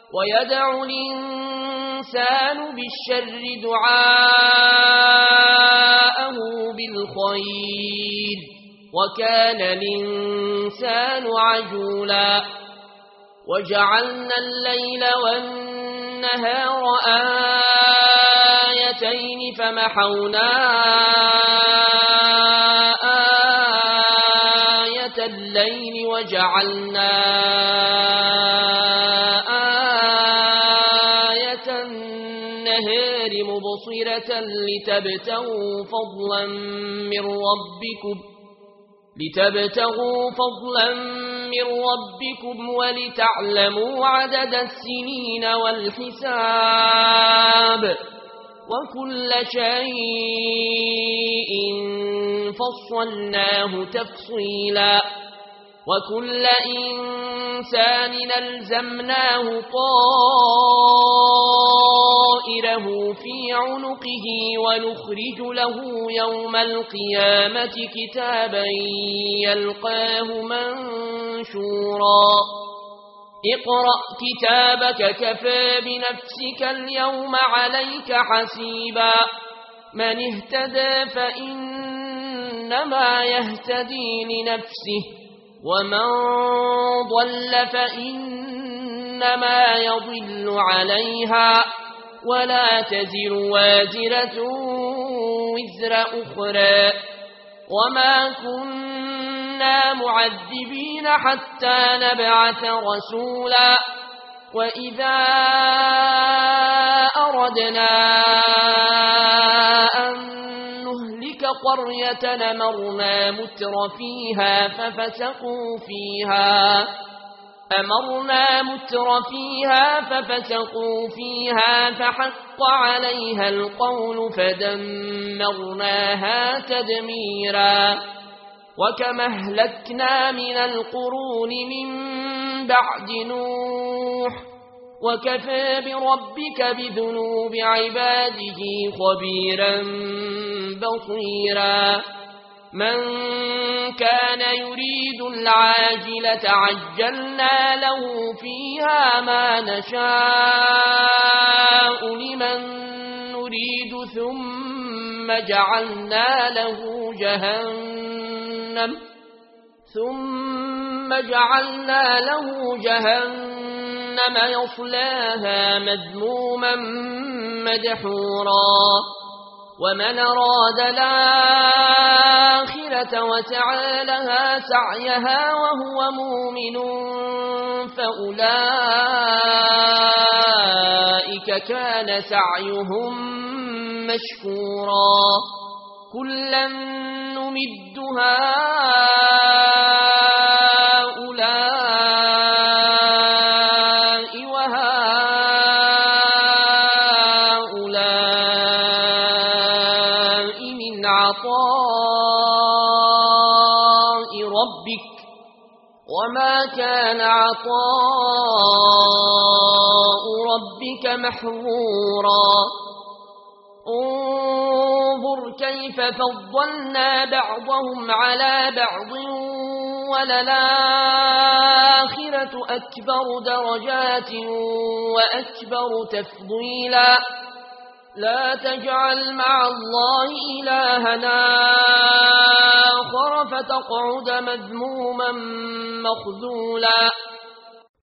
ويدع الإنسان بالشر دعاءه بالخير وكان الإنسان عجولا وجعلنا الليل والنهار آيتين فمحونا آية الليل وجعلنا آية النهار مبصرة لتبتغوا فضلا من ربكم ولتعلموا عدد السنين والحساب وكل شيء فصلناه تفصيلا وكل إنسان ألزمناه طائره في عنقه ونخرج له يوم القيامة كتابا يلقاه منشورا اقرأ كتابك كفى بنفسك اليوم عليك حسيبا من اهتدى فإنما يهتدي لنفسه ومن ضل فإنما يضل عليها ولا تزر وازرة وزر أخرى وما كنا معذبين حتى نبعث رسولا وإذا أردنا أن نهلك قرية أمرنا متر فيها ففسقوا فيها فحق عليها القول فدمرناها تدميرا وكما أهلكنا من القرون من بعد نوح وكفى بربك بذنوب عباده خبيرا بصيرا من كان يريد العاجلة عجلنا له فيها ما نشاء لمن نريد ثم جعلنا له جهنم يصلاها مذموما مدحورا ومن أراد الآخرة وسعى لها سعيها وهو مؤمن فأولئك كان سعيهم مشكورا كلا نمد هؤلاء وهؤلاء من عطاء ربك وما كان عطاء ربك محظورا انظر كيف فضلنا بعضهم على بعض وللآخرة أكبر درجات وأكبر تفضيلا لا تجعل مع الله إلهنا آخر فتقعد مذموما مخذولا